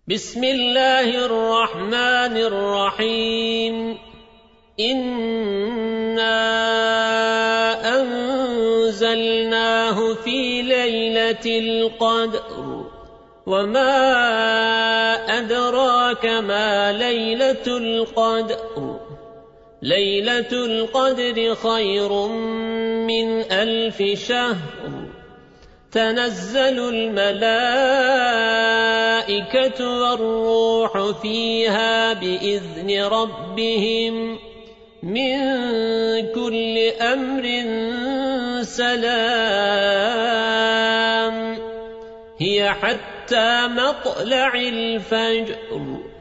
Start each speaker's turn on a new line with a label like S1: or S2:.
S1: بسم الله الرحمن الرحيم إنا أنزلناه في ليلة القدر وما أدراك ما ليلة القدر ليلة القدر خير من 1000 شهر تنزل الملائكة والروح فيها بإذن ربهم من كل أمر سلام هي حتى مطلع الفجر